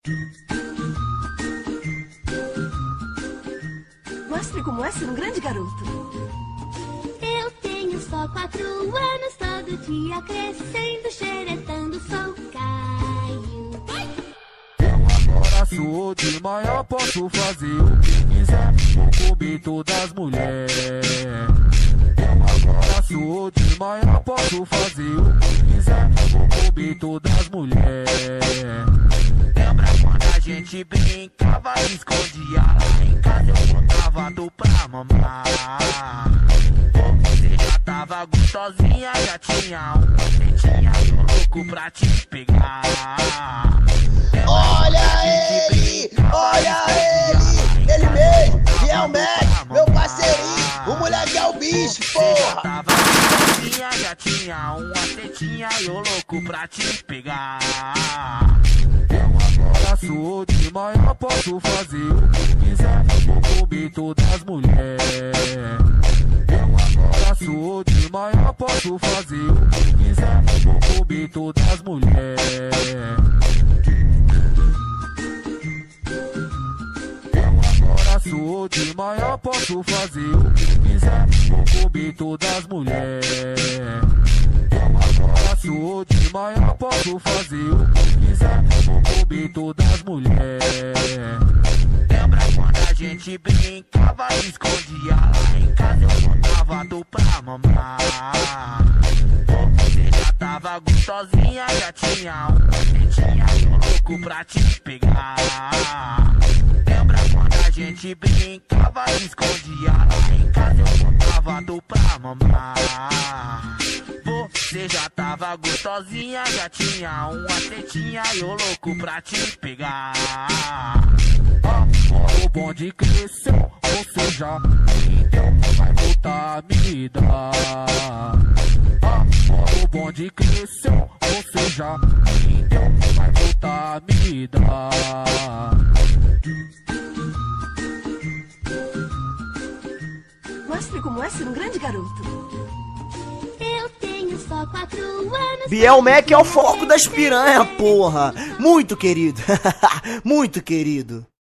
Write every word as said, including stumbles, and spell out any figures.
Mostre como é ser um grande garoto. Eu tenho só quatro anos, todo dia crescendo, xeretando, sou Caio. Eu agora sou de maior, posso fazer o que quiser, vou comer todas as mulheres. Eu agora sou de maior, posso fazer o que quiser, vou comer todas as mulheres. Lembra quando a gente brincava e escondia lá em casa, eu botava tu pra mamar. Você já tava gostosinha, já tinha um cacetinha, tô louco pra te pegar. Olha ele, olha ele, ele mesmo, Biel Mac, meu parceirinho, o moleque é o bicho, porra. Tava gostosinha, já tinha uma tetinha, eu louco pra te pegar. Eu agora sou de maior, posso fazer o que quiser, vou comer todas as mulheres. Eu agora sou de maior, posso fazer o que quiser, vou comer todas as mulheres. Agora sou de maior, posso fazer o que quiser, vou comer todas as mulheres. Agora sou de maior, posso fazer o que quiser, vou comer todas as mulheres. Lembra quando a gente brincava e escondia lá em casa, eu botava tu pra mamar. Você já tava gostosinha, já tinha um cacetinha, eu louco pra te pegar. Lembra quando a gente brincava e escondia lá em casa, eu botava tu pra mamar. Você já tava gostosinha, já tinha uma tetinha, eu louco pra te pegar. O bonde cresceu, você já entendeu, vai voltar a me dar. O bonde cresceu, você já entendeu, vai voltar a me dar. Mostre como é ser um grande garoto. Eu tenho só quatro anos. Biel Mac é o foco das piranha, porra. Muito querido, muito querido.